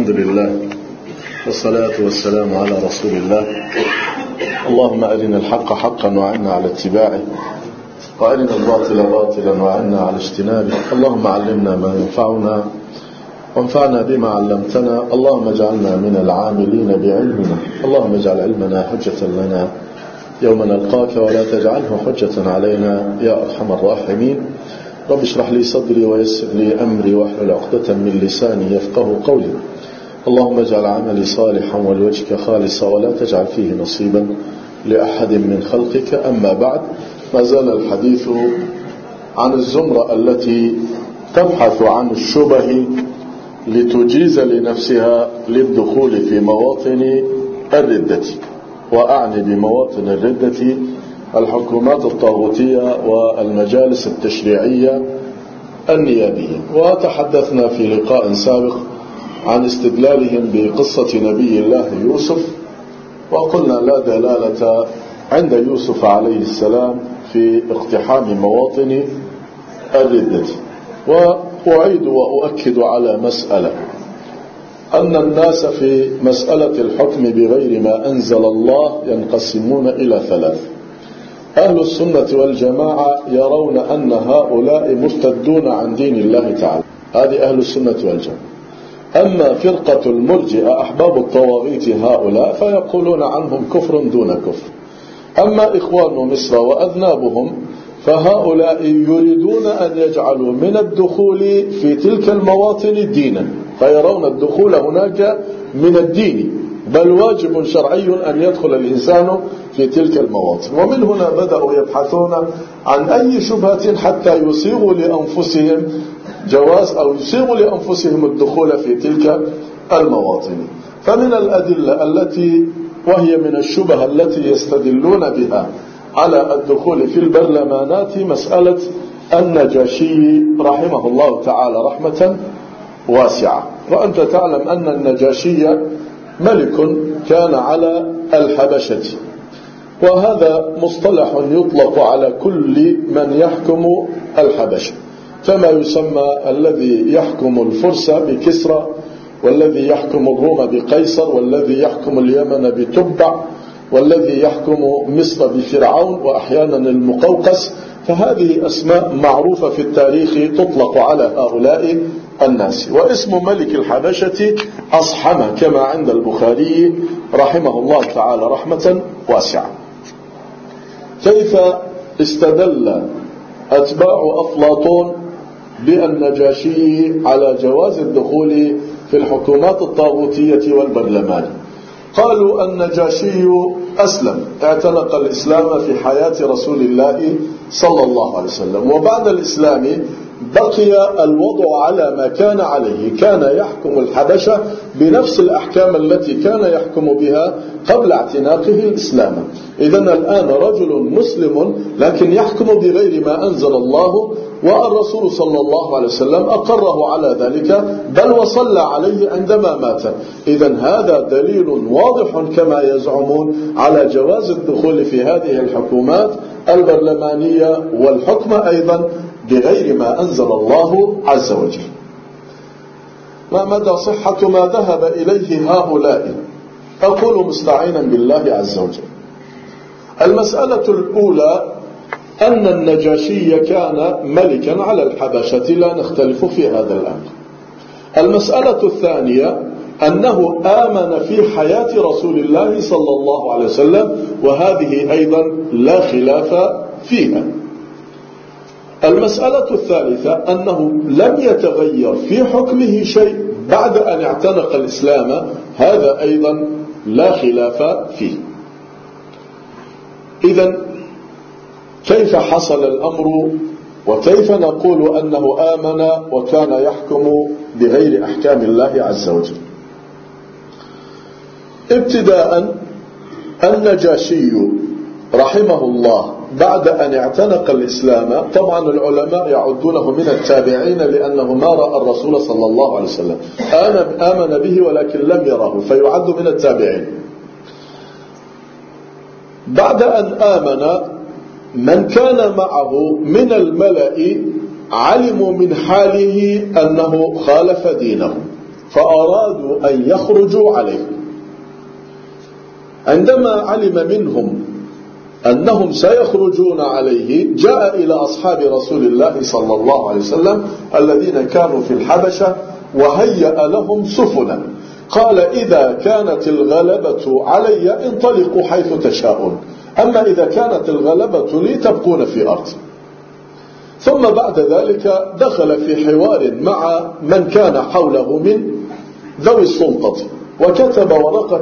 الحمد لله والصلاة والسلام على رسول الله. اللهم أرنا الحق حقا وعنا على اتباعه، وأرنا الباطل باطلا وعنا على اجتنابه. اللهم علمنا ما ينفعنا وانفعنا بما علمتنا. اللهم اجعلنا من العاملين بعلمنا. اللهم اجعل علمنا حجة لنا يوم نلقاك ولا تجعله حجة علينا يا أرحم الراحمين. رب اشرح لي صدري ويسر لي أمري واحلل عقدة من لساني يفقه قولي. اللهم اجعل عملي صالحا ولوجهك خالصا ولا تجعل فيه نصيبا لأحد من خلقك. أما بعد، ما زال الحديث عن الزمرة التي تبحث عن الشبه لتجيز لنفسها للدخول في مواطن الردة، وأعني بمواطن الردة الحكومات الطاغوتية والمجالس التشريعية النيابية. وتحدثنا في لقاء سابق عن استدلالهم بقصة نبي الله يوسف، وقلنا لا دلالة عند يوسف عليه السلام في اقتحام مواطن الردة. وأعيد وأؤكد على مسألة، أن الناس في مسألة الحكم بغير ما أنزل الله ينقسمون إلى ثلاث. أهل السنة والجماعة يرون أن هؤلاء مرتدون عن دين الله تعالى، هذه أهل السنة والجماعة. أما فرقة المرجئة أحباب الطواغيت هؤلاء فيقولون عنهم كفر دون كفر. أما إخوان مصر وأذنابهم فهؤلاء يريدون أن يجعلوا من الدخول في تلك المواطن دينا، فيرون الدخول هناك من الدين، بل واجب شرعي أن يدخل الإنسان في تلك المواطن. ومن هنا بدأوا يبحثون عن أي شبهة حتى يصيغوا لأنفسهم جواز أو يصيغوا لأنفسهم الدخول في تلك المواطن. فمن الأدلة التي وهي من الشبهة التي يستدلون بها على الدخول في البرلمانات مسألة النجاشي رحمه الله تعالى رحمة واسعة. وأنت تعلم أن النجاشي ملك كان على الحبشة، وهذا مصطلح يطلق على كل من يحكم الحبشة، كما يسمى الذي يحكم الفرس بكسرى، والذي يحكم الروم بقيصر، والذي يحكم اليمن بتبع، والذي يحكم مصر بفرعون، وأحيانا المقوقس. فهذه أسماء معروفة في التاريخ تطلق على هؤلاء الناس. واسم ملك الحبشة أصحمة كما عند البخاري رحمه الله تعالى رحمة واسعة. كيف استدل أتباع أفلاطون بالنجاشي على جواز الدخول في الحكومات الطاغوتية والبرلمان؟ قالوا النجاشي أسلم، اعتنق الإسلام في حياة رسول الله صلى الله عليه وسلم، وبعد الإسلام بقي الوضع على ما كان عليه، كان يحكم الحبشة بنفس الأحكام التي كان يحكم بها قبل اعتناقه الإسلام. إذن الآن رجل مسلم لكن يحكم بغير ما أنزل الله، والرسول صلى الله عليه وسلم أقره على ذلك بل وصلى عليه عندما مات. إذن هذا دليل واضح كما يزعمون على جواز الدخول في هذه الحكومات البرلمانية والحكم أيضا بغير ما أنزل الله عز وجل. ما مدى صحة ما ذهب إليه هؤلاء؟ أقول مستعينا بالله عز وجل. المسألة الأولى أن النجاشي كان ملكا على الحبشة، لا نختلف في هذا الأمر. المسألة الثانية أنه آمن في حياة رسول الله صلى الله عليه وسلم، وهذه أيضا لا خلاف فيها. المسألة الثالثة أنه لم يتغير في حكمه شيء بعد أن اعتنق الإسلام، هذا أيضا لا خلاف فيه. إذن كيف حصل الأمر وكيف نقول أنه آمن وكان يحكم بغير أحكام الله عز وجل؟ ابتداء النجاشي رحمه الله بعد أن اعتنق الإسلام، طبعا العلماء يعدونه من التابعين لأنه ما رأى الرسول صلى الله عليه وسلم، آمن به ولكن لم يره فيعد من التابعين. بعد أن آمن من كان معه من الملأ علموا من حاله أنه خالف دينه، فأرادوا أن يخرجوا عليه. عندما علم منهم أنهم سيخرجون عليه جاء إلى أصحاب رسول الله صلى الله عليه وسلم الذين كانوا في الحبشة وهيأ لهم سفنا، قال: إذا كانت الغلبة علي انطلقوا حيث تشاءون، أما إذا كانت الغلبة لي تبقون في أرض. ثم بعد ذلك دخل في حوار مع من كان حوله من ذوي السلطة، وكتب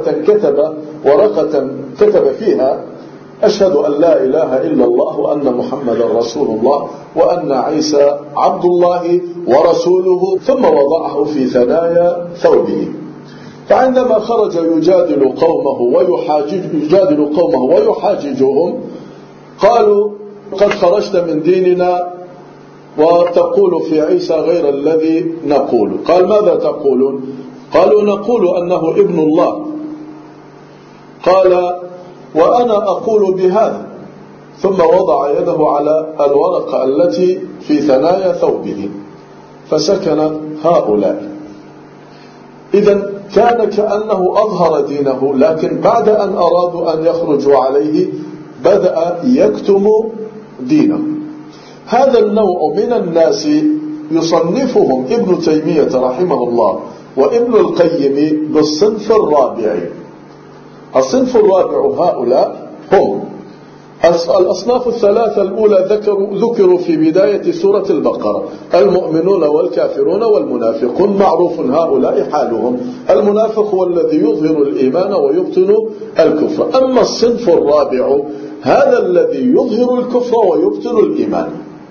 ورقة كتب فيها: أشهد أن لا إله إلا الله وأن محمدا رسول الله وأن عيسى عبد الله ورسوله، ثم وضعه في ثنايا ثوبه. فعندما خرج يجادل قومه ويحاججهم قالوا: قد خرجت من ديننا وتقول في عيسى غير الذي نقول. قال: ماذا تقولون؟ قالوا: نقول أنه ابن الله. قال: وأنا أقول بهذا. ثم وضع يده على الورقة التي في ثنايا ثوبه فسكن هؤلاء. إذن كان كأنه أظهر دينه، لكن بعد أن أرادوا أن يخرجوا عليه بدأ يكتم دينه. هذا النوع من الناس يصنفهم ابن تيمية رحمه الله وابن القيم بالصنف الرابع. الصنف الرابع هؤلاء هم الأصناف الثلاثة الأولى ذكروا في بداية سورة البقرة: المؤمنون والكافرون والمنافقون. معروف هؤلاء حالهم. المنافق هو الذي يظهر الإيمان ويبطن الكفر. أما الصنف الرابع هذا الذي يظهر الكفر ويبطن الإيمان.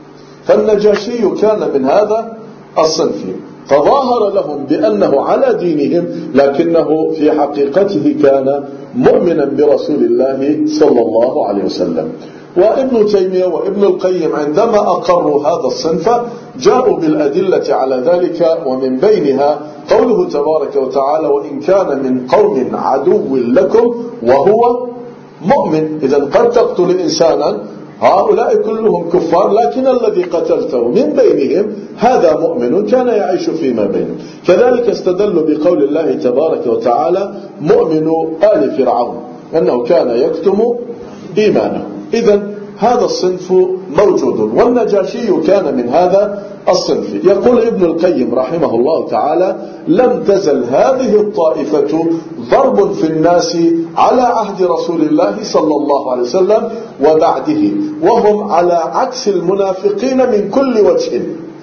فالنجاشي كان من هذا الصنف، تظاهر لهم بأنه على دينهم لكنه في حقيقته كان مؤمنا برسول الله صلى الله عليه وسلم. وابن تيمية وابن القيم عندما أقروا هذا الصنف جاءوا بالأدلة على ذلك، ومن بينها قوله تبارك وتعالى: وإن كان من قوم عدو لكم وهو مؤمن. إذن قد تقتل إنسانا هؤلاء كلهم كفار، لكن الذي قتلته من بينهم هذا مؤمن كان يعيش فيما بينهم. كذلك استدلوا بقول الله تبارك وتعالى: مؤمن آل فرعون أنه كان يكتم إيمانه. إذن هذا الصنف موجود، والنجاشي كان من هذا الصنف. يقول ابن القيم رحمه الله تعالى: لم تزل هذه الطائفة ضرب في الناس على عهد رسول الله صلى الله عليه وسلم وبعده، وهم على عكس المنافقين من كل وجه،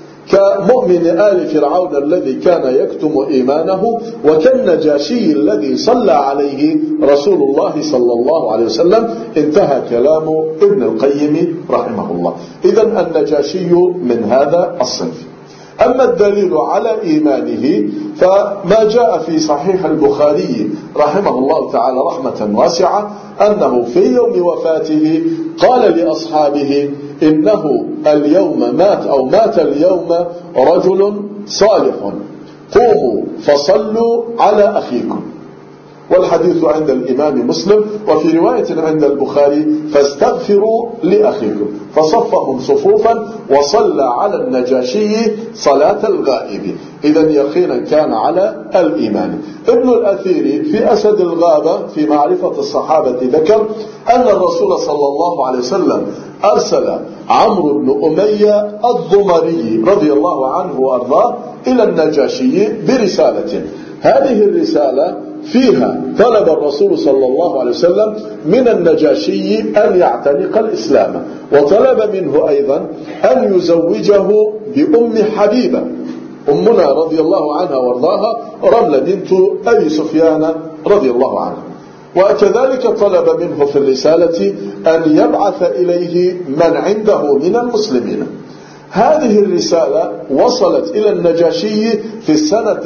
كمؤمن آل فرعون الذي كان يكتم إيمانه، وكالنجاشي الذي صلى عليه رسول الله صلى الله عليه وسلم. انتهى كلام ابن القيم رحمه الله. إذن النجاشي من هذا الصنف. أما الدليل على إيمانه فما جاء في صحيح البخاري رحمه الله تعالى رحمة واسعة أنه في يوم وفاته قال لأصحابه: إنه اليوم مات اليوم رجل صالح، قوموا فصلوا على أخيكم. والحديث عند الإمام مسلم، وفي رواية عند البخاري: فاستغفروا لأخيكم. فصفهم صفوفا وصلى على النجاشي صلاة الغائب. إذن يقينا كان على الإيمان. ابن الأثير في أسد الغابة في معرفة الصحابة ذكر أن الرسول صلى الله عليه وسلم أرسل عمرو بن أمية الضمري رضي الله عنه وأرضاه إلى النجاشي برسالة. هذه الرسالة فيها طلب الرسول صلى الله عليه وسلم من النجاشي أن يعتنق الإسلام، وطلب منه أيضا أن يزوجه بأم حبيبة أمنا رضي الله عنها وارضاها، رملة بنت أبي سفيان رضي الله عنها. وكذلك طلب منه في الرسالة أن يبعث إليه من عنده من المسلمين. هذه الرسالة وصلت إلى النجاشي في السنة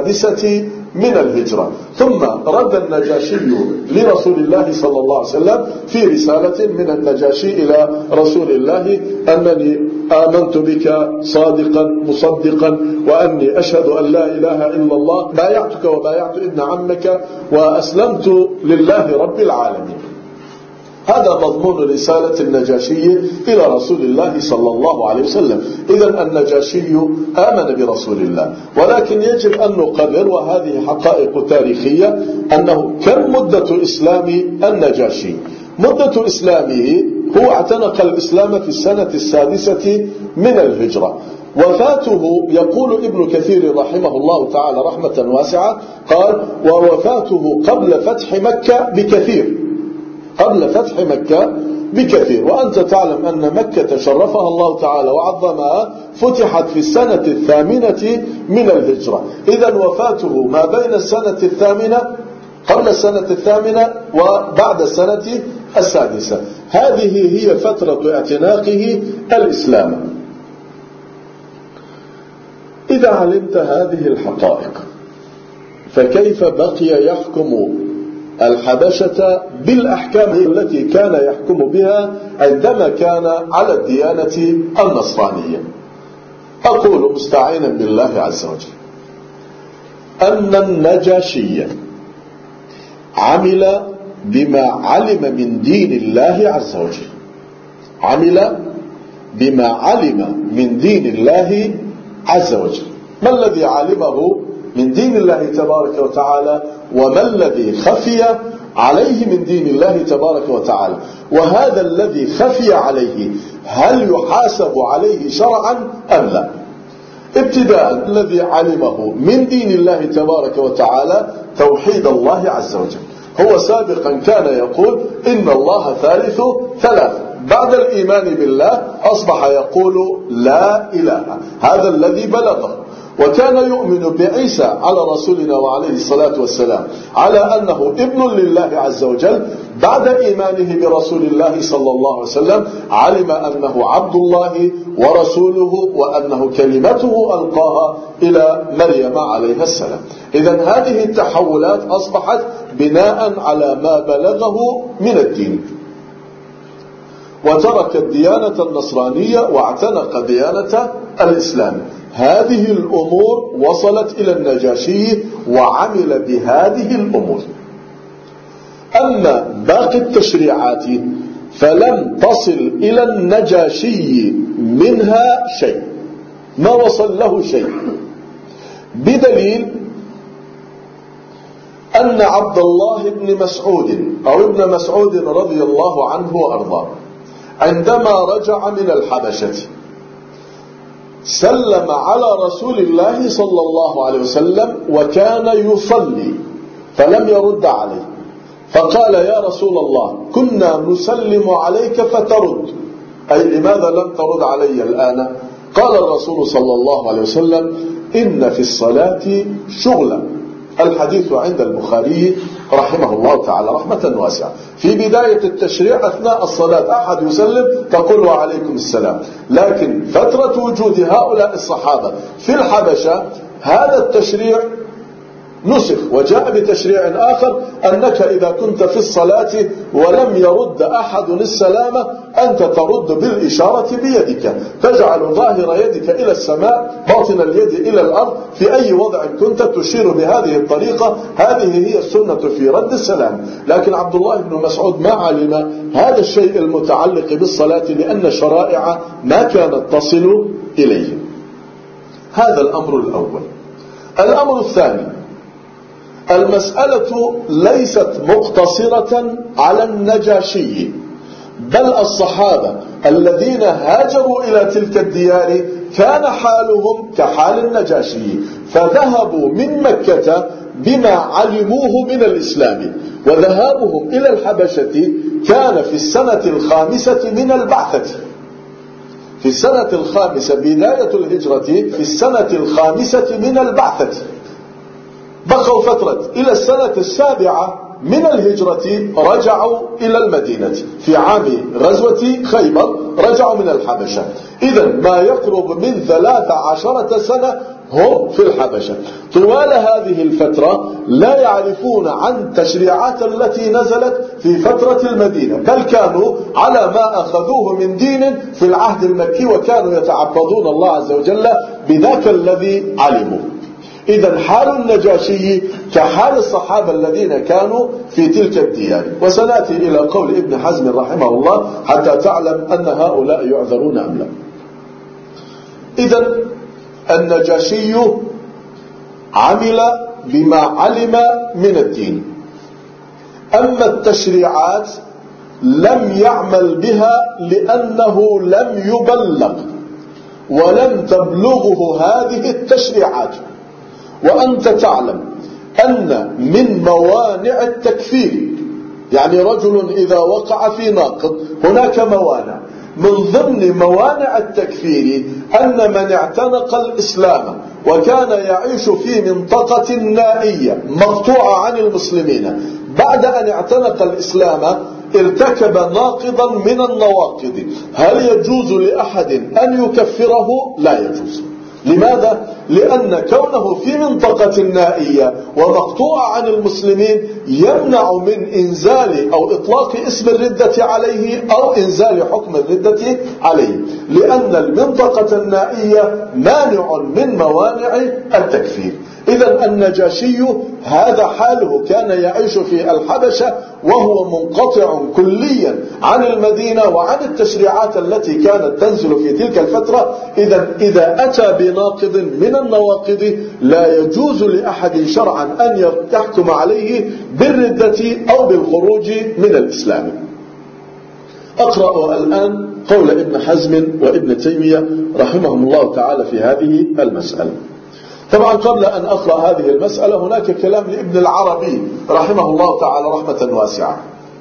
6 من الهجرة، ثم رد النجاشي لرسول الله صلى الله عليه وسلم في رسالة من النجاشي إلى رسول الله: أنني آمنت بك صادقا مصدقا، وأني أشهد أن لا إله إلا الله، بايعتك وبايعت ابن عمك، وأسلمت لله رب العالمين. هذا مضمون رسالة النجاشي إلى رسول الله صلى الله عليه وسلم. إذن النجاشي آمن برسول الله، ولكن يجب أن نقرر، وهذه حقائق تاريخية، أنه كم مدة إسلام النجاشي؟ مدة إسلامه هو اعتنق الإسلام في السنة 6 من الهجرة. وفاته يقول ابن كثير رحمه الله تعالى رحمة واسعة، قال: ووفاته قبل فتح مكة بكثير، قبل فتح مكة بكثير. وأنت تعلم أن مكة شرفها الله تعالى وعظمها فتحت في السنة 8 من الهجرة. إذن وفاته ما بين السنة 8 قبل السنة 8 وبعد السنة 6. هذه هي فترة اعتناقه الإسلام. إذا علمت هذه الحقائق فكيف بقي يحكم الحبشة بالأحكام التي كان يحكم بها عندما كان على الديانة النصرانية؟ أقول مستعينا بالله عز وجل أن النجاشي عمل بما علم من دين الله عز وجل، عمل بما علم من دين الله عز وجل. ما الذي علمه من دين الله تبارك وتعالى، وما الذي خفي عليه من دين الله تبارك وتعالى؟ وهذا الذي خفي عليه هل يحاسب عليه شرعا أم لا؟ ابتداء الذي علمه من دين الله تبارك وتعالى توحيد الله عز وجل. هو سابقا كان يقول إن الله ثالث ثلاثة، بعد الإيمان بالله أصبح يقول لا إله، هذا الذي بلغه. وكان يؤمن بعيسى على رسولنا وعليه الصلاة والسلام على أنه ابن لله عز وجل. بعد إيمانه برسول الله صلى الله عليه وسلم علم أنه عبد الله ورسوله، وأنه كلمته ألقاها إلى مريم عليها السلام. إذن هذه التحولات أصبحت بناء على ما بلغه من الدين، وترك الديانة النصرانية واعتنق ديانة الإسلام. هذه الأمور وصلت إلى النجاشي وعمل بهذه الأمور. أما باقي التشريعات فلم تصل إلى النجاشي منها شيء، ما وصل له شيء، بدليل أن عبد الله بن مسعود أو ابن مسعود رضي الله عنه وأرضاه عندما رجع من الحبشة سلم على رسول الله صلى الله عليه وسلم وكان يصلي فلم يرد عليه، فقال: يا رسول الله كنا نسلم عليك فترد، أي لماذا لم ترد علي الآن؟ قال الرسول صلى الله عليه وسلم: إن في الصلاة شغلا. الحديث عند البخاري رحمه الله تعالى رحمة واسعة. في بداية التشريع أثناء الصلاة أحد يسلم تقول: وعليكم السلام. لكن فترة وجود هؤلاء الصحابة في الحبشة هذا التشريع نسخ، وجاء بتشريع آخر أنك إذا كنت في الصلاة ولم يرد أحد السلام أنت ترد بالإشارة بيدك، تجعل ظاهر يدك إلى السماء باطن اليد إلى الأرض، في أي وضع كنت تشير بهذه الطريقة. هذه هي السنة في رد السلام. لكن عبد الله بن مسعود ما علم هذا الشيء المتعلق بالصلاة، لأن الشرائع ما كانت تصل إليه. هذا الأمر الأول. الأمر الثاني: المسألة ليست مقتصرة على النجاشي، بل الصحابة الذين هاجروا إلى تلك الديار كان حالهم كحال النجاشي، فذهبوا من مكة بما علموه من الإسلام، وذهابهم إلى الحبشة كان في السنة 5 من البعثة، في السنة 5 بداية الهجرة، في السنة 5 من البعثة. بقوا فترة إلى السنة 7 من الهجرة رجعوا إلى المدينة في عام غزوة خيبر، رجعوا من الحبشة. إذن ما يقرب من 13 سنة هم في الحبشة. طوال هذه الفترة لا يعرفون عن تشريعات التي نزلت في فترة المدينة، بل كانوا على ما أخذوه من دين في العهد المكي، وكانوا يتعبدون الله عز وجل بذاك الذي علموا. إذا حال النجاشي كحال الصحابة الذين كانوا في تلك الديار. وسنأتي إلى قول ابن حزم رحمه الله حتى تعلم أن هؤلاء يعذرون أم لا. إذا النجاشي عمل بما علم من الدين، أما التشريعات لم يعمل بها لأنه لم يبلغ ولم تبلغه هذه التشريعات. وأنت تعلم أن من موانع التكفير، يعني رجل إذا وقع في ناقض هناك موانع، من ضمن موانع التكفير أن من اعتنق الإسلام وكان يعيش في منطقة نائية مقطوعة عن المسلمين، بعد أن اعتنق الإسلام ارتكب ناقضا من النواقض، هل يجوز لأحد أن يكفره؟ لا يجوز. لماذا؟ لأن كونه في منطقة نائية ومقطوعة عن المسلمين يمنع من إنزال أو إطلاق اسم الردة عليه أو إنزال حكم الردة عليه، لأن المنطقة النائية مانع من موانع التكفير. إذا النجاشي هذا حاله، كان يعيش في الحبشة وهو منقطع كليا عن المدينة وعن التشريعات التي كانت تنزل في تلك الفترة. إذا أتى بناقض من النواقض لا يجوز لأحد شرعا أن يحكم عليه بالردة أو بالخروج من الإسلام. أقرأ الآن قول ابن حزم وابن تيمية رحمهم الله تعالى في هذه المسألة. طبعا قبل أن أقرأ هذه المسألة هناك كلام لابن العربي رحمه الله تعالى رحمة واسعة.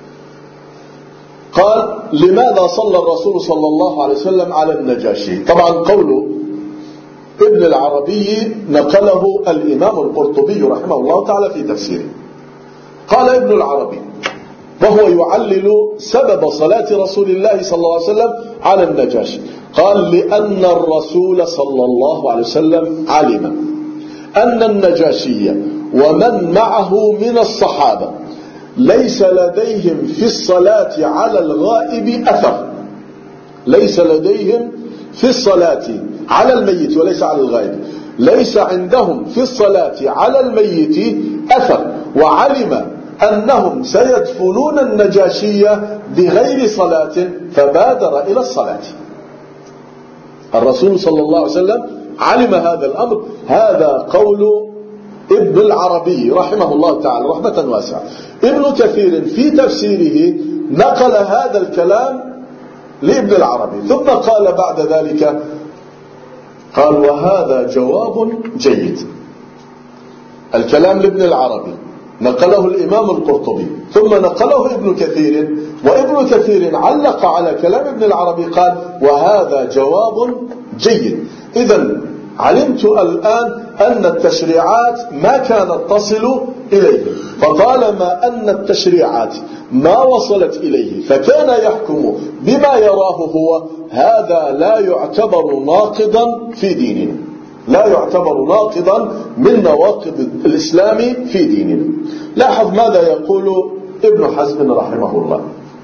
قال: لماذا صلى الرسول صلى الله عليه وسلم على النجاشي؟ طبعا قول ابن العربي نقله الإمام القرطبي رحمه الله تعالى في تفسيره. قال ابن العربي وهو يعلل سبب صلاة رسول الله صلى الله عليه وسلم على النجاشي، قال: لأن الرسول صلى الله عليه وسلم علم أن النجاشي ومن معه من الصحابة ليس لديهم في الصلاة على الغائب أثر، ليس لديهم في الصلاة على الميت وليس على الغائب، ليس عندهم في الصلاة على الميت أثر، وعلم أنهم سيدفنون النجاشي بغير صلاة فبادر إلى الصلاة. الرسول صلى الله عليه وسلم علم هذا الأمر. هذا قول ابن العربي رحمه الله تعالى رحمة واسعة. ابن كثير في تفسيره نقل هذا الكلام لابن العربي، ثم قال بعد ذلك، قال: وهذا جواب جيد. الكلام لابن العربي نقله الإمام القرطبي ثم نقله ابن كثير، وابن كثير علق على كلام ابن العربي قال: وهذا جواب جيد. إذن علمت الآن أن التشريعات ما كانت تصل إليه، فطالما أن التشريعات ما وصلت إليه فكان يحكم بما يراه هو، هذا لا يعتبر ناقضا في ديننا، لا يعتبر ناقضا من نواقض الإسلام في ديننا. لاحظ ماذا يقول ابن حزم رحمه الله.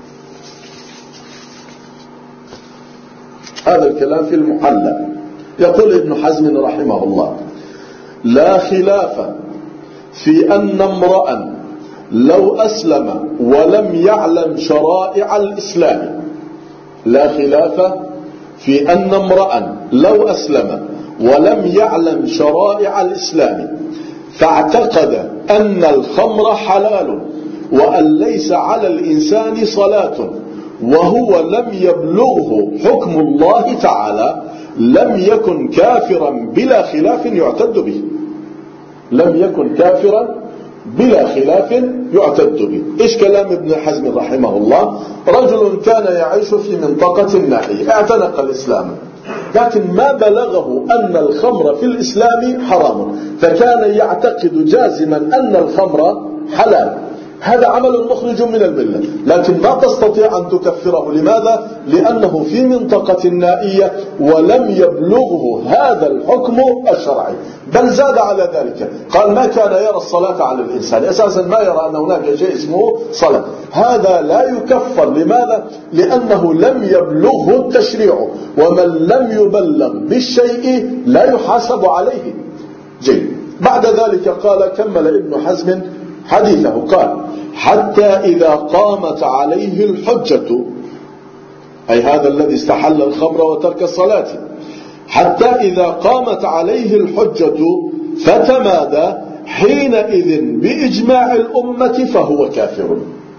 هذا الكلام في المحلى. يقول ابن حزم رحمه الله: لا خلاف في أن امرأ لو أسلم ولم يعلم شرائع الإسلام، لا خلاف في أن امرأ لو أسلم ولم يعلم شرائع الإسلام فاعتقد أن الخمر حلال وأن ليس على الإنسان صلاة وهو لم يبلغه حكم الله تعالى، لم يكن كافرا بلا خلاف يعتد به. لم يكن كافرا بلا خلاف يعتد به. إيش كلام ابن حزم رحمه الله؟ رجل كان يعيش في منطقة نائية، اعتنق الإسلام، لكن ما بلغه أن الخمر في الإسلام حرام، فكان يعتقد جازما أن الخمر حلال. هذا عمل مخرج من الملة، لكن ما تستطيع أن تكفره. لماذا؟ لأنه في منطقة نائية ولم يبلغه هذا الحكم الشرعي، بل زاد على ذلك، قال: ما كان يرى الصلاة على الإنسان، أساسا ما يرى أن هناك شيء اسمه صلاة. هذا لا يكفر. لماذا؟ لأنه لم يبلغه التشريع، ومن لم يبلغ بالشيء لا يحاسب عليه. جيد. بعد ذلك قال كمل ابن حزم حديثه قال حتى إذا قامت عليه الحجة، أي هذا الذي استحل الخمر وترك الصلاة، حتى إذا قامت عليه الحجة فتمادى حينئذ بإجماع الأمة فهو كافر.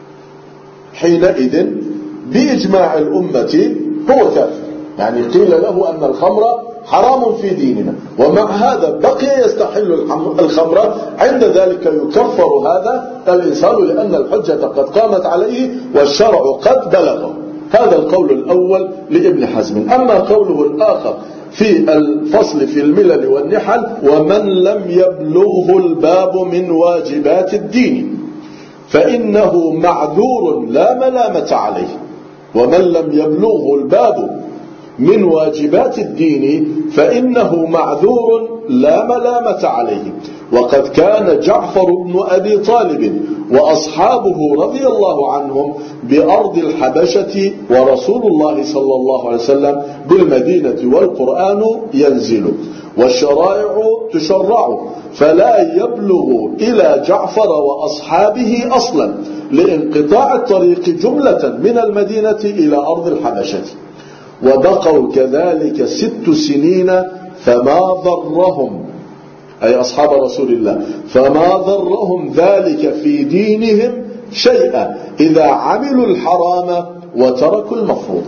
حينئذ بإجماع الأمة هو كافر، يعني قيل له أن الخمر حرام في ديننا، ومع هذا بقي يستحل الخمر، عند ذلك يكفر هذا الإنسان لأن الحجة قد قامت عليه والشرع قد بلغه. هذا القول الأول لابن حزم. أما قوله الآخر في الفصل في الملل والنحل ومن لم يبلغه الباب من واجبات الدين فإنه معذور لا ملامة عليه. ومن لم يبلغه الباب من واجبات الدين فإنه معذور لا ملامة عليه. وقد كان جعفر بن أبي طالب وأصحابه رضي الله عنهم بأرض الحبشة ورسول الله صلى الله عليه وسلم بالمدينة والقرآن ينزل والشرائع تشرع، فلا يبلغ إلى جعفر وأصحابه أصلا لانقطاع الطريق جملة من المدينة إلى أرض الحبشة. وبقوا كذلك 6 سنين فما ضرهم، أي أصحاب رسول الله، فما ضرهم ذلك في دينهم شيئا إذا عملوا الحرام وتركوا المفروض.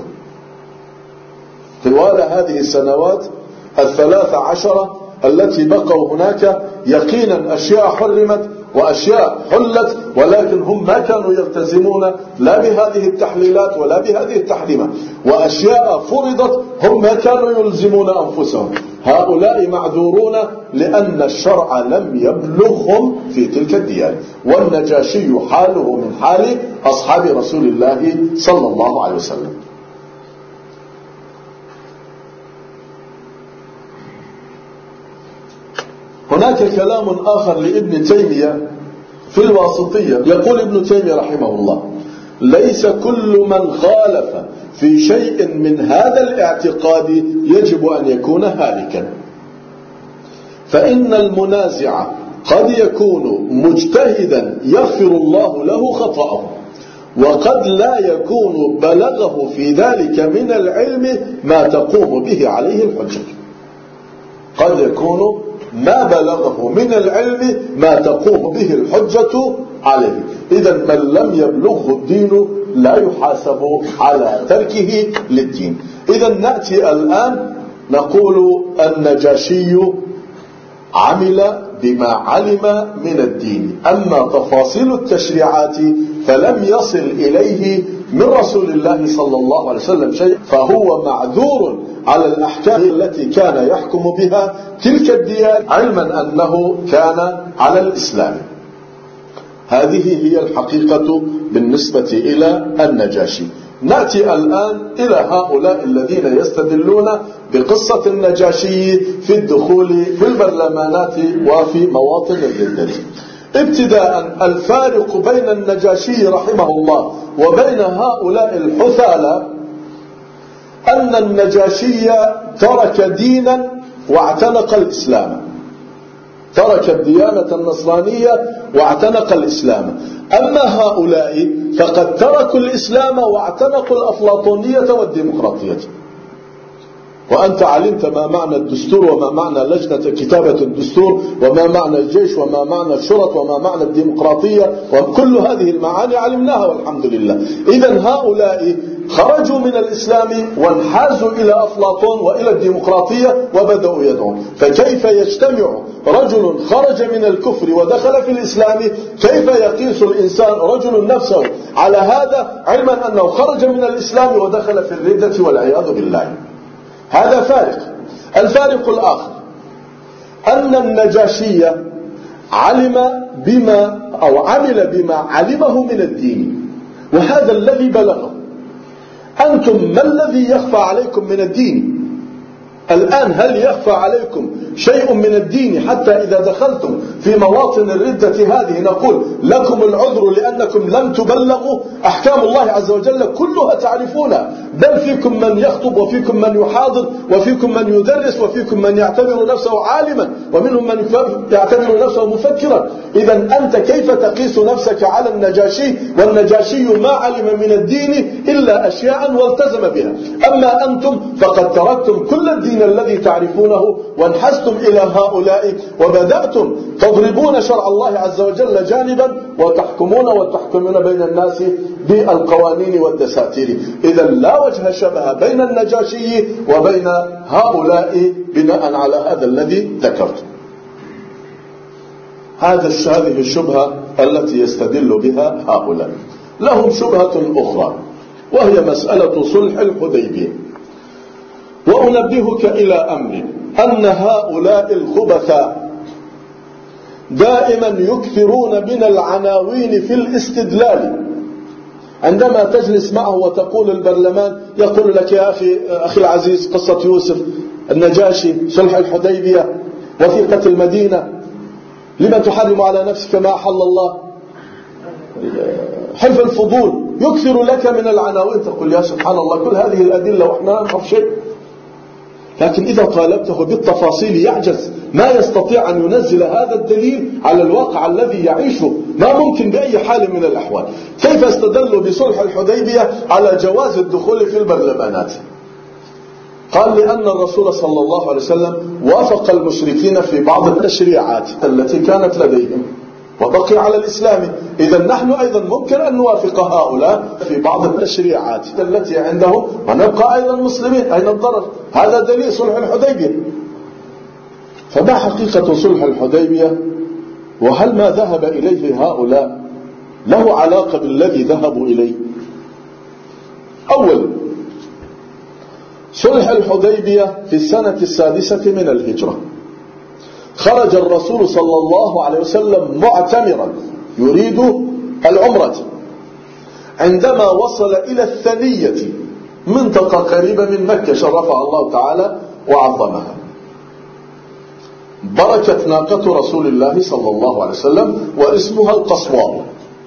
طوال هذه السنوات 13 التي بقوا هناك يقينا أشياء حرمت وأشياء حلت، ولكن هم ما كانوا يلتزمون لا بهذه التحليلات ولا بهذه التحريمات، وأشياء فرضت هم ما كانوا يلزمون أنفسهم. هؤلاء معذورون لأن الشرع لم يبلغهم في تلك الديار، والنجاشي حاله من حال أصحاب رسول الله صلى الله عليه وسلم. هناك كلام آخر لابن تيمية في الواسطية، يقول ابن تيمية رحمه الله: ليس كل من خالف في شيء من هذا الاعتقاد يجب أن يكون هالكا، فإن المنازع قد يكون مجتهدا يغفر الله له خطأه، وقد لا يكون بلغه في ذلك من العلم ما تقوم به عليه الحجة. قد يكون ما بلغه من العلم ما تقوم به الحجة عليه. إذا من لم يبلغه الدين لا يحاسب على تركه للدين. إذا نأتي الآن نقول النجاشي عمل بما علم من الدين، أما تفاصيل التشريعات فلم يصل إليه من رسول الله صلى الله عليه وسلم شيء، فهو معذور على الأحكام التي كان يحكم بها تلك الديار، علما أنه كان على الإسلام. هذه هي الحقيقة بالنسبة إلى النجاشي. نأتي الآن إلى هؤلاء الذين يستدلون بقصة النجاشي في الدخول في البرلمانات وفي مواطن الردة. ابتداء الفارق بين النجاشي رحمه الله وبين هؤلاء الحثالة أن النجاشي ترك دينا واعتنق الإسلام، ترك الديانة النصرانية واعتنق الإسلام. أما هؤلاء فقد تركوا الإسلام واعتنقوا الأفلاطونية والديمقراطية. وأنت علمت ما معنى الدستور وما معنى لجنة كتابة الدستور وما معنى الجيش وما معنى الشرط وما معنى الديمقراطية، وكل هذه المعاني علمناها والحمد لله. إذن هؤلاء خرجوا من الإسلام وانحازوا إلى أفلاطون وإلى الديمقراطية وبدأوا يدعون. فكيف يجتمع رجل خرج من الكفر ودخل في الإسلام؟ كيف يقيس الإنسان رجل نفسه على هذا علما أنه خرج من الإسلام ودخل في الردة والعياذ بالله؟ هذا فارق. الفارق الآخر أن النجاشي علم بما أو عمل بما علمه من الدين، وهذا الذي بلغه. أنتم ما الذي يخفى عليكم من الدين الآن؟ هل يخفى عليكم شيء من الدين حتى إذا دخلتم في مواطن الردة هذه نقول لكم العذر لأنكم لم تبلغوا أحكام الله عز وجل كلها تعرفونها، بل فيكم من يخطب وفيكم من يحاضر وفيكم من يدرس وفيكم من يعتبر نفسه عالما ومنهم من يعتبر نفسه مفكرا. إذا أنت كيف تقيس نفسك على النجاشي والنجاشي ما علم من الدين إلا أشياء والتزم بها؟ أما أنتم فقد تركتم كل الدين الذي تعرفونه وانحزتم إلى هؤلاء وبدأتم تضربون شرع الله عز وجل جانبا وتحكمون بين الناس بالقوانين والدساتير. إذا لا وجه شبه بين النجاشي وبين هؤلاء بناء على هذا الذي ذكرت. هذه الشبهة التي يستدل بها هؤلاء. لهم شبهة أخرى وهي مسألة صلح الحديبية. وأنبهك إلى أمر أن هؤلاء الخبثاء دائما يكثرون من العناوين في الاستدلال. عندما تجلس معه وتقول البرلمان يقول لك يا أخي العزيز قصة يوسف النجاشي صلح الحديبية وثيقة المدينة لما تحرم على نفسك ما أحل الله حلف الفضول، يكثر لك من العناوين تقول يا سبحان الله كل هذه الأدلة وإحنا نعرف شيء. لكن إذا طالبته بالتفاصيل يعجز، ما يستطيع أن ينزل هذا الدليل على الواقع الذي يعيشه، ما ممكن بأي حال من الأحوال. كيف استدلوا بصلح الحديبية على جواز الدخول في البرلمانات؟ قال لأن الرسول صلى الله عليه وسلم وافق المشركين في بعض التشريعات التي كانت لديهم وبقي على الإسلام. إذا نحن أيضا ممكن أن نوافق هؤلاء في بعض التشريعات التي عندهم ونبقى أيضا مسلمين. أين الضرر؟ هذا دليل صلح الحديبية. فما حقيقة صلح الحديبية؟ وهل ما ذهب إليه هؤلاء له علاقة بالذي ذهبوا إليه؟ أول، صلح الحديبية في السنة 6 من الهجرة. خرج الرسول صلى الله عليه وسلم معتمرا يريد العمرة. عندما وصل إلى الثنية منطقة قريبة من مكة شرفها الله تعالى وعظمها، بركت ناقة رسول الله صلى الله عليه وسلم واسمها القصواء.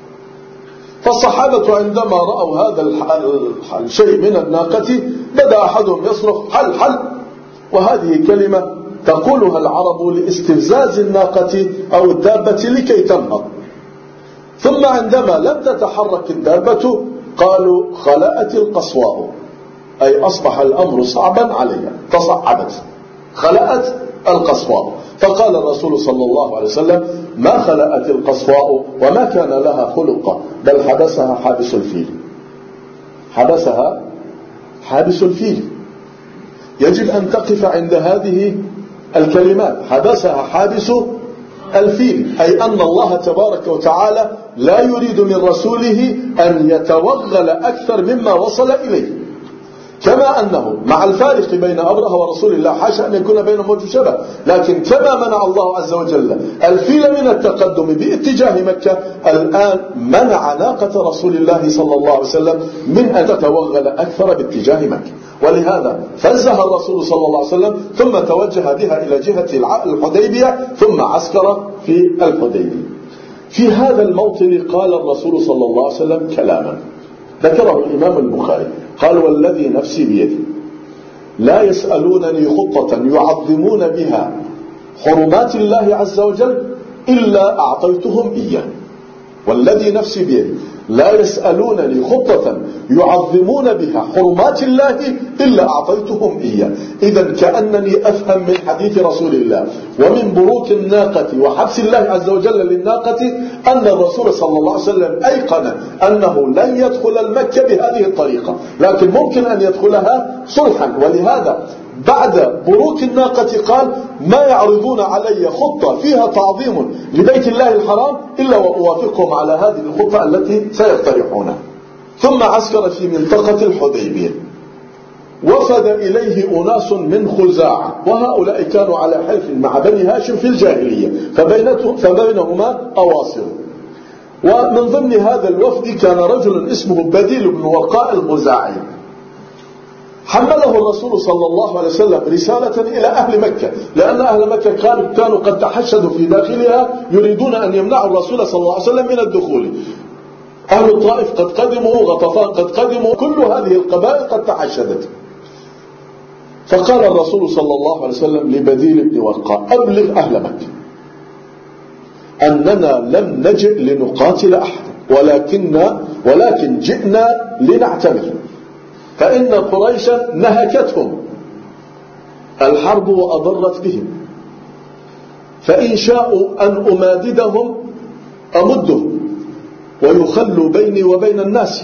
فالصحابة عندما رأوا هذا الشيء من الناقة بدأ أحدهم يصرخ حل حل، وهذه كلمة تقولها العرب لاستفزاز الناقة أو الدابة لكي تنهض. ثم عندما لم تتحرك الدابة قالوا خلأت القصواء، أي أصبح الأمر صعبا عليها، تصعبت، خلأت القصواء. فقال الرسول صلى الله عليه وسلم ما خلأت القصواء وما كان لها خلق، بل حبسها حابس الفيل. حبسها حابس الفيل. يجب أن تقف عند هذه الكلمات، حبسها حابس الفيل، أي أن الله تبارك وتعالى لا يريد من رسوله أن يتوغل أكثر مما وصل إليه. كما أنه مع الفارق بين أبرهة ورسول الله حاشا أن يكون بينهم وجه شبه، لكن كما منع الله عز وجل الفيل من التقدم باتجاه مكة، الآن منع ناقة رسول الله صلى الله عليه وسلم من أن تتوغل أكثر باتجاه مكة. ولهذا فزها الرسول صلى الله عليه وسلم ثم توجه بها إلى جهة الحديبية ثم عسكر في الحديبية. في هذا الموطن قال الرسول صلى الله عليه وسلم كلاما ذكره الإمام البخاري، قال والذي نفسي بيده لا يسألونني خطة يعظمون بها حرمات الله عز وجل إلا أعطيتهم إياه. والذي نفسي بيده لا يسألونني خطة يعظمون بها حرمات الله إلا أعطيتهم إياه. إذا كأنني أفهم من حديث رسول الله ومن بروك الناقة وحبس الله عز وجل للناقة أن الرسول صلى الله عليه وسلم أيقن أنه لن يدخل المكة بهذه الطريقة، لكن ممكن أن يدخلها صلحا. ولهذا بعد بروك الناقة قال ما يعرضون علي خطة فيها تعظيم لبيت الله الحرام إلا وأوافقهم على هذه الخطة التي سيقترحونها. ثم عسكر في منطقة الحديبية. وفد إليه أناس من خزاعة، وهؤلاء كانوا على حلف مع بني هاشم في الجاهلية فبينهما أواصر. ومن ضمن هذا الوفد كان رجل اسمه بديل بن ورقاء الخزاعي. حمله الرسول صلى الله عليه وسلم رسالة إلى أهل مكة، لأن أهل مكة كانوا قد تحشدوا في داخلها يريدون أن يمنعوا الرسول صلى الله عليه وسلم من الدخول. أهل الطائف قد قدموا، غطفان قد قدموا، كل هذه القبائل قد تحشدت. فقال الرسول صلى الله عليه وسلم لبديل بن ورقاء: أبلغ أهل مكة أننا لم نجئ لنقاتل أحد، ولكن جئنا لنعتمر، فإن قريشا نهكتهم الحرب وأضرت بهم، فإن شاءوا أن أماددهم أمدهم ويخلوا بيني وبين الناس،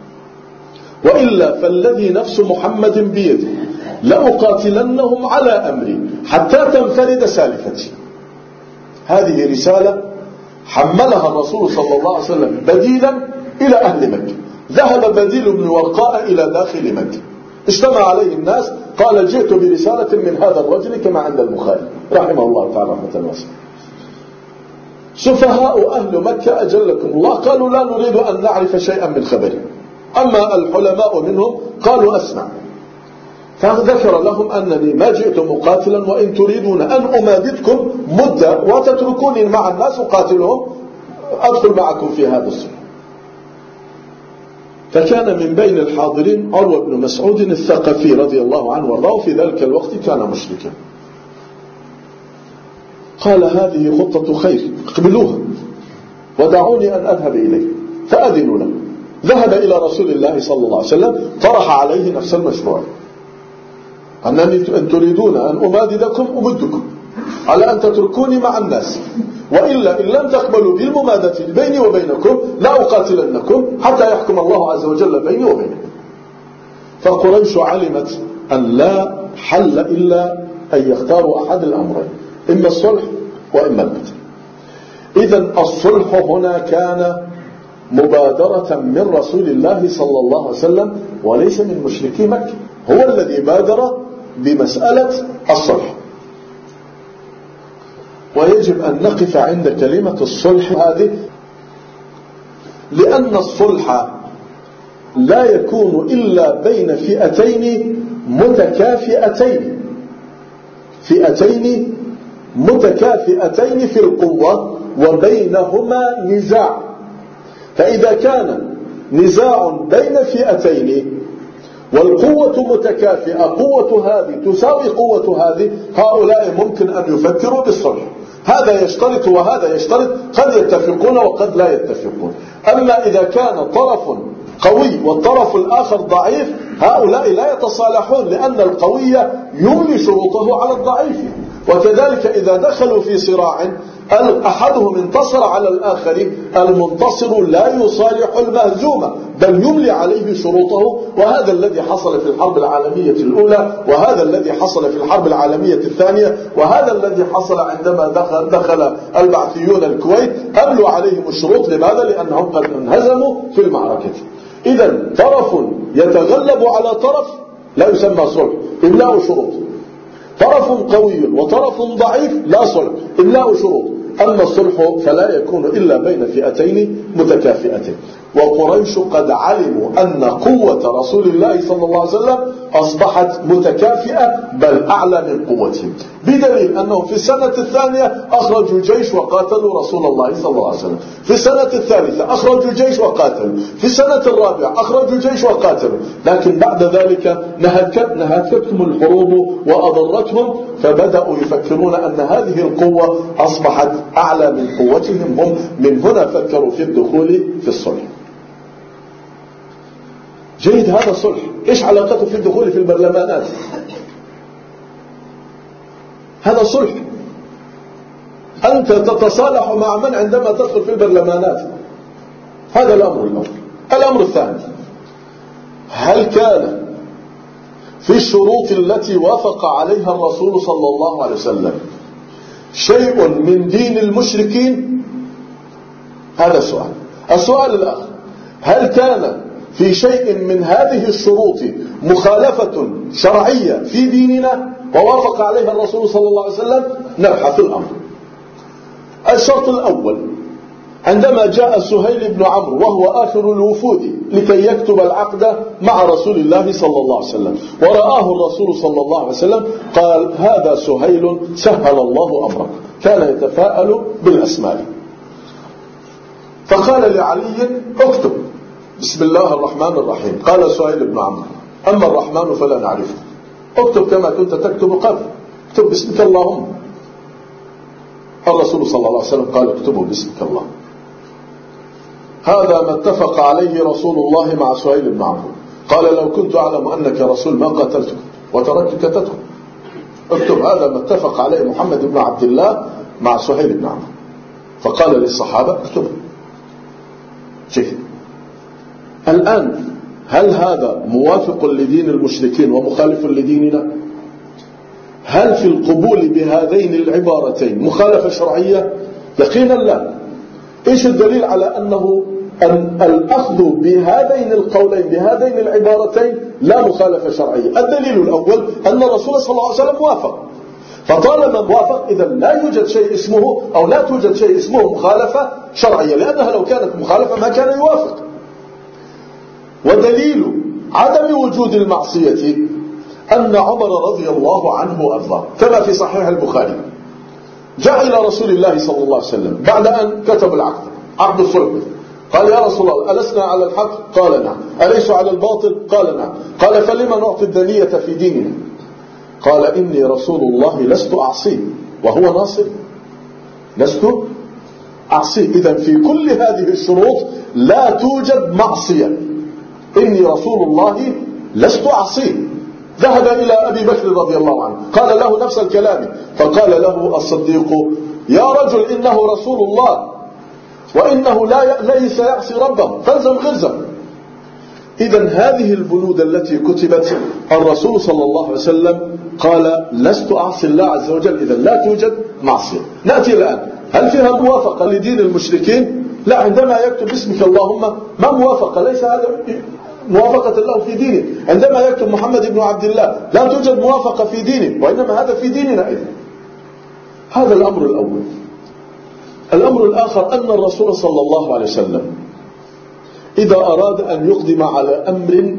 وإلا فالذي نفس محمد بيده لأقاتلنهم على أمري حتى تنفرد سالفتي. هذه رسالة حملها الرسول صلى الله عليه وسلم بديلا إلى أهل مكة. ذهب بديل بن ورقاء إلى داخل مكة، اجتمع عليه الناس، قال: جئت برسالة من هذا الرجل، كما عند البخاري رحمه الله تعالى رحمة واسعة. سفهاء أهل مكة أجلكم الله قالوا: لا نريد أن نعرف شيئا من خبره. أما الحلماء منهم قالوا: أسمع. فذكر لهم أنني ما جئت مقاتلا، وإن تريدون أن أماددكم مدة وتتركوني مع الناس أقاتلهم، أدخل معكم في هذا الصلح. فكان من بين الحاضرين عروة بن مسعود الثقفي رضي الله عنه وارضاه، في ذلك الوقت كان مشركا. قال: هذه خطة خير، اقبلوها ودعوني أن أذهب إليه. فأذنوا له. ذهب إلى رسول الله صلى الله عليه وسلم، طرح عليه نفس المشروع، أنني إن تريدون أن أماددكم أمدكم على أن تتركوني مع الناس، وإلا إن لم تقبلوا بالممادة بيني وبينكم لا أقاتلنكم حتى يحكم الله عز وجل بيني وبينكم. فقريش علمت أن لا حل إلا أن يختاروا أحد الأمرين، إما الصلح وإما القتال. إذن الصلح هنا كان مبادرة من رسول الله صلى الله عليه وسلم وليس من مشركي مكة، هو الذي بادر بمسألة الصلح. ويجب أن نقف عند كلمة الصلح هذه، لأن الصلح لا يكون إلا بين فئتين متكافئتين في القوة وبينهما نزاع. فإذا كان نزاع بين فئتين والقوة متكافئة، قوة هذه تساوي قوة هذه، هؤلاء ممكن أن يفكروا بالصلح. هذا يشترط وهذا يشترط، قد يتفقون وقد لا يتفقون. أما إذا كان طرف قوي والطرف الآخر ضعيف، هؤلاء لا يتصالحون، لأن القوي يملي شروطه على الضعيف. وكذلك إذا دخلوا في صراع أحدهم انتصر على الآخر، المنتصر لا يصالح المهزوم بل يملي عليه شروطه. وهذا الذي حصل في الحرب العالمية الأولى، وهذا الذي حصل في الحرب العالمية الثانية، وهذا الذي حصل عندما دخل البعثيون الكويت، أملوا عليهم الشروط. لماذا؟ لأنهم قد انهزموا في المعركة. إذن طرف يتغلب على طرف لا يسمى صلح، إملاء شروط. طرف قوي وطرف ضعيف لا صلح، إملاء شروط. أما الصلح فلا يكون إلا بين فئتين متكافئتين. وقريش قد علموا أن قوة رسول الله صلى الله عليه وسلم أصبحت متكافئة بل أعلى من قوتهم، بدليل أنهم في السنة الثانية أخرجوا جيش وقاتلوا رسول الله صلى الله عليه وسلم، في السنة الثالثة أخرجوا جيش وقاتلوا، في السنة الرابعة أخرجوا جيش وقاتلوا. لكن بعد ذلك نهكتهم الحروب وأضرتهم، فبدأوا يفكرون أن هذه القوة أصبحت أعلى من قوتهم هم. من هنا فكروا في الدخول في الصلح. جيد، هذا الصلح إيش علاقته في الدخول في البرلمانات؟ هذا صلح. أنت تتصالح مع من عندما تدخل في البرلمانات؟ هذا الأمر الأول. الأمر الثاني، هل كان في الشروط التي وافق عليها الرسول صلى الله عليه وسلم شيء من دين المشركين؟ هذا السؤال. السؤال الآخر، هل كان في شيء من هذه الشروط مخالفة شرعية في ديننا ووافق عليها الرسول صلى الله عليه وسلم؟ نبحث الأمر. الشرط الأول عندما جاء سهيل بن عمرو وهو آخر الوفود لكي يكتب العقد مع رسول الله صلى الله عليه وسلم، ورآه الرسول صلى الله عليه وسلم قال: هذا سهيل سهل الله أمره. كان يتفاءل بالأسماء. فقال لعلي: اكتب بسم الله الرحمن الرحيم. قال سهيل بن عمرو: أما الرحمن فلا نعرفه، اكتب كما كنت تكتب قبل، اكتب باسمك اللهم. الرسول صلى الله عليه وسلم قال: اكتبوا باسمك الله. هذا ما اتفق عليه رسول الله مع سهيل بن عمرو. قال: لو كنت أعلم أنك رسول ما قتلتك وتركتك تدخل. اكتب هذا ما اتفق عليه محمد بن عبد الله مع سهيل بن عمرو. فقال للصحابة: اكتبوا. شوف الآن، هل هذا موافق لدين المشركين ومخالف لديننا؟ هل في القبول بهذين العبارتين مخالفة شرعية؟ يقينا لا. ايش الدليل على أنه الأخذ بهذين القولين بهذين العبارتين لا مخالفة شرعية؟ الدليل الأول أن الرسول صلى الله عليه وسلم وافق. فطالما وافق إذا لا يوجد شيء اسمه أو لا توجد شيء اسمه مخالفة شرعية، لأنها لو كانت مخالفة ما كان يوافق. ودليل عدم وجود المعصية أن عمر رضي الله عنه وأرضاه كما في صحيح البخاري جاء إلى رسول الله صلى الله عليه وسلم بعد أن كتب العقد، عقد الصلح. قال: يا رسول الله، ألسنا على الحق؟ قال: نعم. أليس على الباطل؟ قال: نعم. قال: فلما نعطي الدنية في ديننا؟ قال: إني رسول الله لست أعصي وهو ناصر. لست أعصي. إذن في كل هذه الشروط لا توجد معصية. إني رسول الله لست أعصي. ذهب إلى أبي بكر رضي الله عنه قال له نفس الكلام، فقال له الصديق: يا رجل، إنه رسول الله وإنه ليس يعصي ربه، فالزم غرزه. إذن هذه البنود التي كتبت الرسول صلى الله عليه وسلم قال: لست أعصي الله عز وجل. إذن لا توجد معصية. نأتي الآن، هل فيها موافقة لدين المشركين؟ لا. عندما يكتب اسمك اللهم ما موافقة، ليس هذا موافقة الله في دينه. عندما يكتب محمد بن عبد الله لا توجد موافقة في دينه، وإنما هذا في ديننا أيضا. هذا الأمر الأول. الأمر الآخر أن الرسول صلى الله عليه وسلم إذا أراد أن يقدم على أمر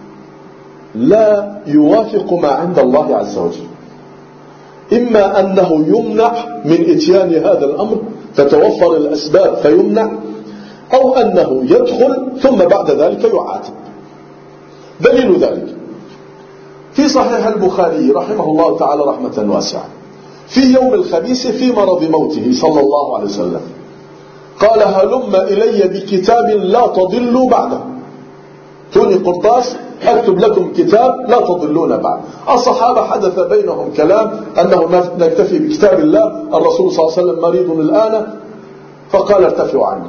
لا يوافق ما عند الله عز وجل، إما أنه يمنع من إتيان هذا الأمر فتوفر الأسباب فيمنع، أو أنه يدخل ثم بعد ذلك يعاتب. دليل ذلك في صحيح البخاري رحمه الله تعالى رحمة واسعة في يوم الخميس في مرض موته صلى الله عليه وسلم قال: هلم إلي بكتاب لا تضلوا بعده. توني قرطاس أكتب لكم كتاب لا تضلون بعد. الصحابة حدث بينهم كلام أنه نكتفي بكتاب الله، الرسول صلى الله عليه وسلم مريض الآن، فقال: ارتفعوا عني،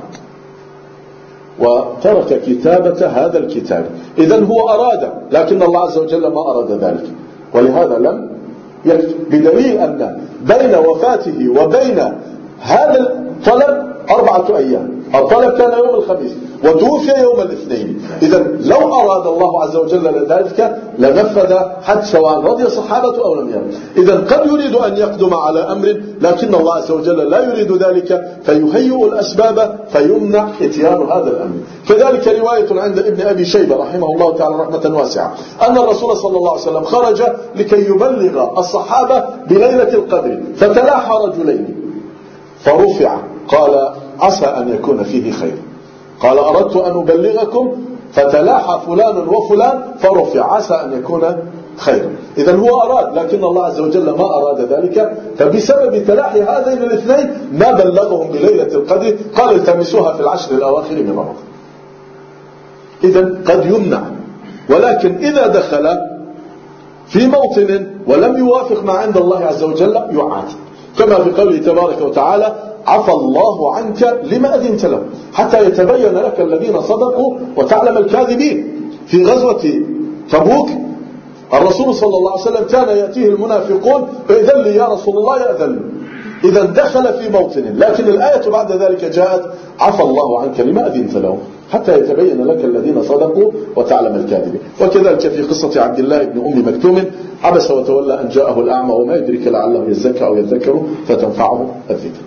وترك كتابة هذا الكتاب. إذن هو أراد، لكن الله عز وجل ما أراد ذلك، ولهذا لم يكتب، بدليل أن بين وفاته وبين هذا الطلب 4 أيام. الطلب كان يوم الخميس وتوفي يوم الاثنين. إذن لو أراد الله عز وجل ذلك لنفذ حتى سواء رضي الصحابة أو لم يرد. إذن قد يريد أن يقدم على أمر لكن الله عز وجل لا يريد ذلك فيهيئ الأسباب فيمنع إتيان هذا الأمر. كذلك رواية عند ابن أبي شيبة رحمه الله تعالى رحمة واسعة أن الرسول صلى الله عليه وسلم خرج لكي يبلغ الصحابة بليلة القدر، فتلاحى رجلين فرفع، قال: عسى أن يكون فيه خير. قال: أردت أن أبلغكم، فتلاحى فلان وفلان فرفع، عسى أن يكون خير. إذن هو أراد، لكن الله عز وجل ما أراد ذلك، فبسبب تلاحي هذين الاثنين ما بلغهم بليلة القدر، قال: التمسوها في العشر الأواخر من رمضان. إذن قد يمنع، ولكن إذا دخل في موطن ولم يوافق ما عند الله عز وجل يعاتب، كما في قوله تبارك وتعالى: عفى الله عنك لما أذنت له حتى يتبين لك الذين صدقوا وتعلم الكاذبين. في غزوة تبوك الرسول صلى الله عليه وسلم كان يأتيه المنافقون: إذن لي يا رسول الله، يأذن. إذا دخل في موطن، لكن الآية بعد ذلك جاءت: عفى الله عنك لما أذنت له حتى يتبين لك الذين صدقوا وتعلم الكاذبين. وكذلك في قصة عبد الله بن أم مكتوم: عبس وتولى أن جاءه الأعمى وما يدرك لعله يزكى أو يذكر فتنفعه الذكر.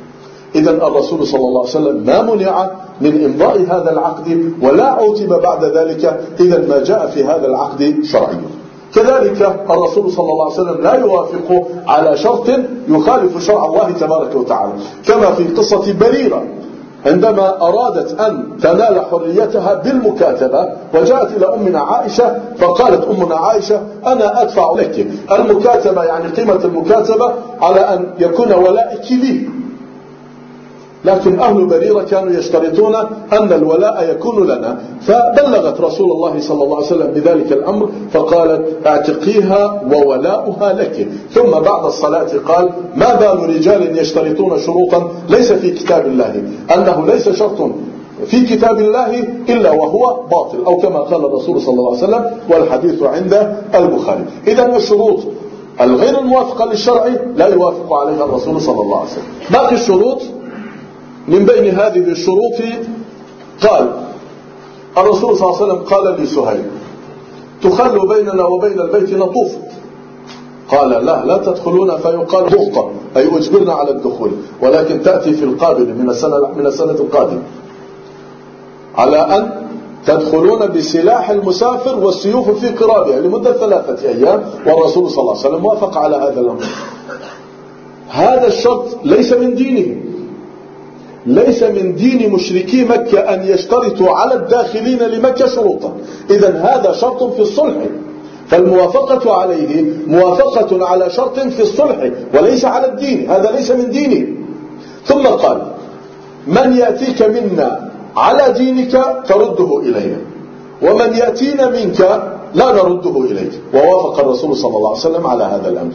إذا الرسول صلى الله عليه وسلم ما منع من إمضاء هذا العقد ولا عوتب بعد ذلك إذا ما جاء في هذا العقد شرعي. كذلك الرسول صلى الله عليه وسلم لا يوافق على شرط يخالف شرع الله تبارك وتعالى، كما في قصة بريرة عندما أرادت أن تنال حريتها بالمكاتبة وجاءت إلى أمنا عائشة، فقالت أمنا عائشة أنا أدفع لك المكاتبة، يعني قيمة المكاتبة، على أن يكون ولائك لي. لكن أهل بريرة كانوا يشترطون أن الولاء يكون لنا، فبلغت رسول الله صلى الله عليه وسلم بذلك الأمر فقالت اعتقيها وولاؤها لك. ثم بعد الصلاة قال ما بال رجال يشترطون شروطا ليس في كتاب الله، أنه ليس شرط في كتاب الله إلا وهو باطل، أو كما قال الرسول صلى الله عليه وسلم، والحديث عند البخاري. إذن الشروط الغير الموافقة للشرع لا يوافق عليها الرسول صلى الله عليه وسلم. باقي الشروط من بين هذه الشروط قال الرسول صلى الله عليه وسلم قال لسهيل تخلوا بيننا وبين البيت نطوف، قال لا تدخلون، فيقال ضغطة أي أجبرنا على الدخول، ولكن تأتي في القابل من السنة القادمة على أن تدخلون بسلاح المسافر والسيوف في قرابها لمدة 3 أيام، والرسول صلى الله عليه وسلم وافق على هذا الأمر. هذا الشرط ليس من دينه، ليس من دين مشركي مكة أن يشترطوا على الداخلين لمكة شروطا. إذن هذا شرط في الصلح، فالموافقة عليه موافقة على شرط في الصلح وليس على الدين، هذا ليس من دينه. ثم قال من يأتيك منا على دينك ترده إلينا، ومن يأتينا منك لا نرده إليك، ووافق الرسول صلى الله عليه وسلم على هذا الأمر.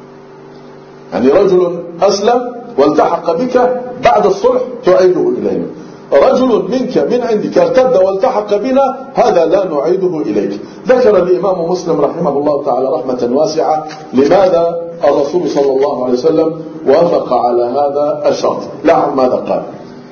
يعني رجل أسلم والتحق بك بعد الصلح تعيده إلينا، رجل منك من عندك ارتد والتحق بنا هذا لا نعيده إليك. ذكر الإمام مسلم رحمه الله تعالى رحمة واسعة لماذا الرسول صلى الله عليه وسلم وافق على هذا الشرط. نعم ماذا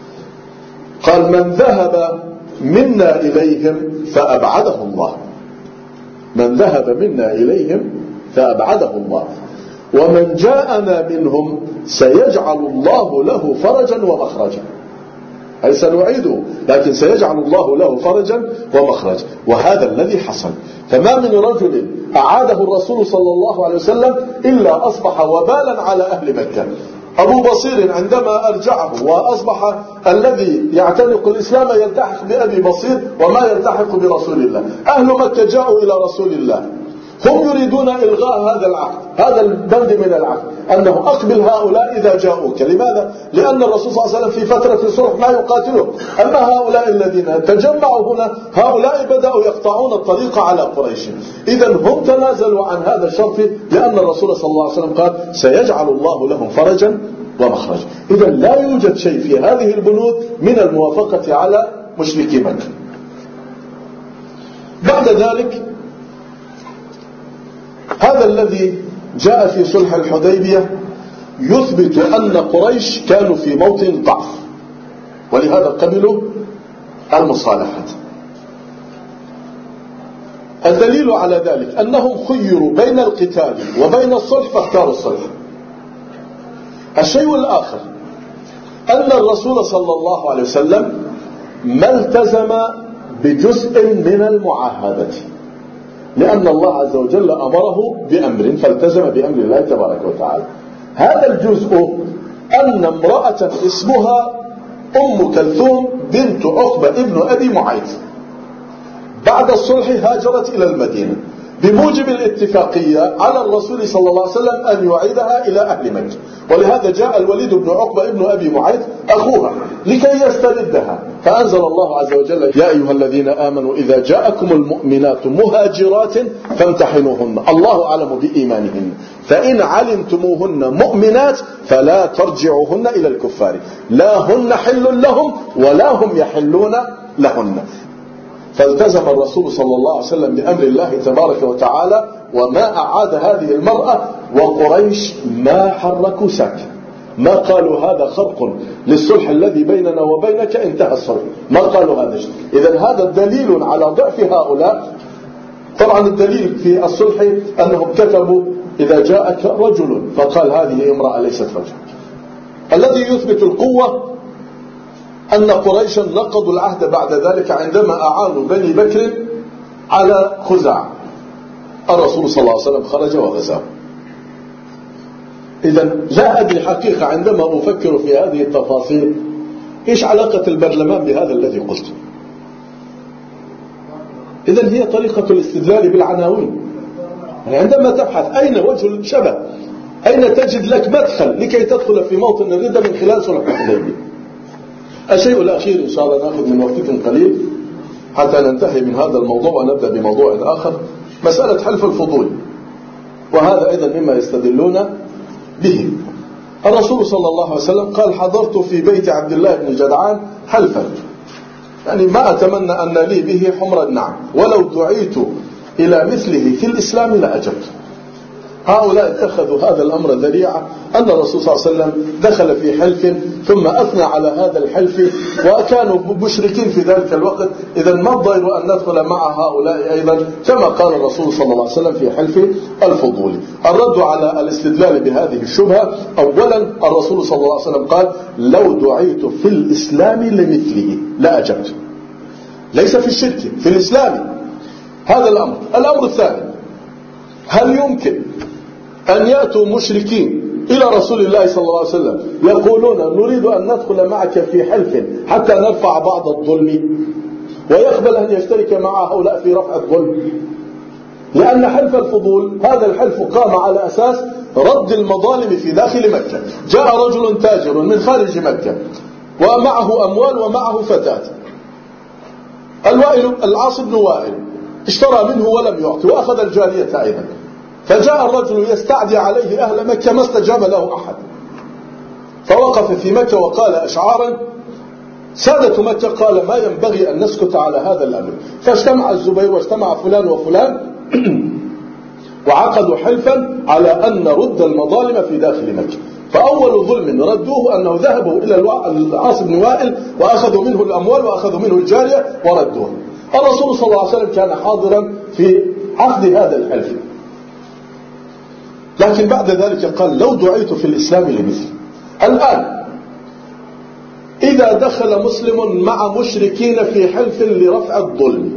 قال من ذهب منا إليهم فأبعده الله، من ذهب منا إليهم فأبعده الله، ومن جاءنا منهم سيجعل الله له فرجا ومخرجا، أي سنعيده لكن سيجعل الله له فرجا ومخرجا. وهذا الذي حصل، فما من رجل أعاده الرسول صلى الله عليه وسلم إلا أصبح وبالا على أهل مكة. أبو بصير عندما أرجعه وأصبح الذي يعتنق الإسلام يلتحق بأبي بصير وما يلتحق برسول الله. أهل مكة جاءوا إلى رسول الله، هم يريدون إلغاء هذا العقد، هذا البند من العقد، أنه أقبل هؤلاء إذا جاءوك. لماذا؟ لأن الرسول صلى الله عليه وسلم في فترة الصلح ما يقاتلهم، أما هؤلاء الذين تجمعوا هنا هؤلاء بدأوا يقطعون الطريق على قريش. إذن هم تنازلوا عن هذا الشرط لأن الرسول صلى الله عليه وسلم قال سيجعل الله لهم فرجا ومخرجا. إذن لا يوجد شيء في هذه البنود من الموافقة على مشركي مكة. بعد ذلك هذا الذي جاء في صلح الحديبية يثبت أن قريش كانوا في موطن ضعف، ولهذا قبلوا المصالحة. الدليل على ذلك أنهم خيروا بين القتال وبين الصلح فاختاروا الصلح. الشيء الآخر أن الرسول صلى الله عليه وسلم ما التزم بجزء من المعاهدة، لأن الله عز وجل أمره بأمر فالتزم بأمر الله تبارك وتعالى. هذا الجزء أن امرأة اسمها أم كلثوم بنت عقبة ابن أبي معيط بعد الصلح هاجرت إلى المدينة بموجب الاتفاقية على الرسول صلى الله عليه وسلم أن يعيدها إلى أهل مكة، ولهذا جاء الوليد بن عقبة ابن أبي معيط أخوها لكي يستردها، فأنزل الله عز وجل يا أيها الذين آمنوا إذا جاءكم المؤمنات مهاجرات فامتحنوهن الله أعلم بإيمانهن فإن علمتموهن مؤمنات فلا ترجعوهن إلى الكفار لا هن حل لهم ولا هم يحلون لهن. فالتزم الرسول صلى الله عليه وسلم بأمر الله تبارك وتعالى وما أعاد هذه المرأة، وقريش ما حركوا ساكن، ما قالوا هذا خرق للصلح الذي بيننا وبينك انتهى الصلح، ما قالوا هذا الشيء. إذن هذا دليل على ضعف هؤلاء. طبعا الدليل في الصلح أنهم كتبوا إذا جاءك رجل فقال هذه امرأة ليست رجل، الذي يثبت القوة أن قريشا نقضوا العهد بعد ذلك عندما أعانوا بني بكر على خزاعة. الرسول صلى الله عليه وسلم خرج وغزاه. إذا لا أدري حقيقة عندما أفكر في هذه التفاصيل إيش علاقة البرلمان بهذا الذي قلته. إذا هي طريقة الاستدلال بالعناوين. عندما تبحث أين وجه الشبه، أين تجد لك مدخل لكي تدخل في موطن الردة من خلال صلح الحديبية. الشيء الأخير إن شاء الله نأخذ من وقتكم قليل حتى ننتهي من هذا الموضوع ونبدأ بموضوع آخر، مسألة حلف الفضول، وهذا أيضا مما يستدلون به. الرسول صلى الله عليه وسلم قال: حضرت في بيت عبد الله بن جدعان حلفا، يعني ما أتمنى أن لي به حمر النعم، ولو دعيت إلى مثله في الإسلام لأجبت. هؤلاء اتخذوا هذا الأمر ذريعة أن الرسول صلى الله عليه وسلم دخل في حلف ثم أثنى على هذا الحلف، وكانوا مشركين في ذلك الوقت. إذا ما الضير أن ندخل مع هؤلاء أيضا كما قال الرسول صلى الله عليه وسلم في حلف الفضول. الرد على الاستدلال بهذه الشبهة: أولا الرسول صلى الله عليه وسلم قال: لو دعيت في الإسلام لمثله لأجبت. ليس في الشرك، في الإسلام. هذا الأمر. الأمر الثاني: هل يمكن أن يأتوا مشركين إلى رسول الله صلى الله عليه وسلم يقولون: نريد أن ندخل معك في حلف حتى نرفع بعض الظلم، ويقبل أن يشترك مع هؤلاء في رفع الظلم؟ لأن حلف الفضول هذا الحلف قام على أساس رد المظالم في داخل مكة. جاء رجل تاجر من خارج مكة ومعه أموال ومعه فتاة، العاص بن وائل اشترى منه ولم يعطي وأخذ الجارية أيضا. فجاء الرجل يستعدي عليه أهل مكة، ما استجاب له أحد، فوقف في مكة وقال أشعارا سادة مكة قال: ما ينبغي أن نسكت على هذا الأمر. فاجتمع الزبير واجتمع فلان وفلان وعقدوا حلفا على أن نرد المظالم في داخل مكة. فأول ظلم ردوه أنه ذهبوا إلى العاص بن وائل وأخذوا منه الأموال وأخذوا منه الجارية وردوه. الرسول صلى الله عليه وسلم كان حاضرا في عقد هذا الحلف، لكن بعد ذلك قال: لو دعيت في الإسلام لمثل. الآن إذا دخل مسلم مع مشركين في حلف لرفع الظلم،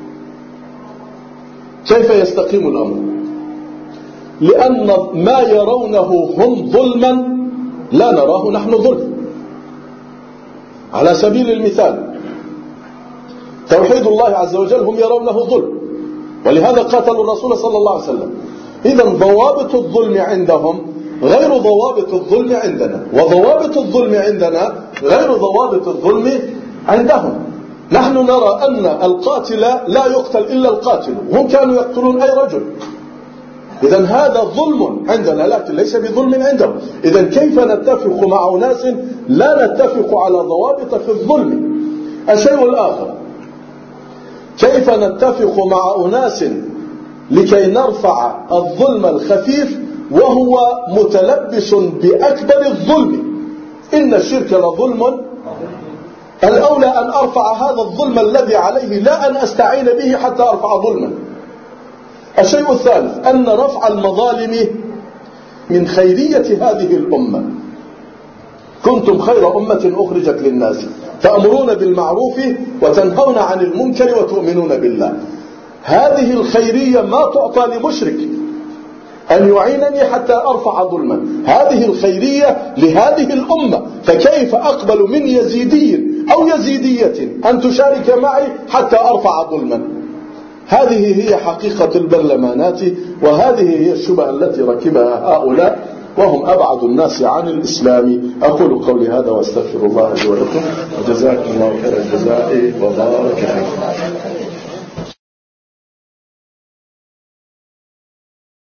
كيف يستقيم الأمر؟ لأن ما يرونه هم ظلما لا نراه نحن ظلم. على سبيل المثال توحيد الله عز وجل هم يرونه ظلم، ولهذا قاتلوا الرسول صلى الله عليه وسلم. إذا ضوابط الظلم عندهم غير ضوابط الظلم عندنا، وضوابط الظلم عندنا غير ضوابط الظلم عندهم. نحن نرى أن القاتل لا يقتل إلا القاتل، هم كانوا يقتلون أي رجل. إذا هذا ظلم عندنا لكن ليس بظلم عندهم. إذا كيف نتفق مع أناس لا نتفق على ضوابط في الظلم؟ الشيء الآخر: كيف نتفق مع أناس لكي نرفع الظلم الخفيف وهو متلبس بأكبر الظلم؟ إن الشرك لظلم. الأولى أن أرفع هذا الظلم الذي عليه لا أن أستعين به حتى أرفع ظلما. الشيء الثالث: أن رفع المظالم من خيرية هذه الأمة. كنتم خير أمة أخرجت للناس تأمرون بالمعروف وتنهون عن المنكر وتؤمنون بالله. هذه الخيرية ما تعطى لمشرك أن يعينني حتى أرفع ظلما، هذه الخيرية لهذه الأمة. فكيف أقبل من يزيدي أو يزيدية أن تشارك معي حتى أرفع ظلما؟ هذه هي حقيقة البرلمانات، وهذه هي الشبهة التي ركبها هؤلاء وهم أبعد الناس عن الإسلام. أقول قولي هذا واستغفر الله لي ولكم، وجزاكم الله خير الجزاء وبارك فيكم.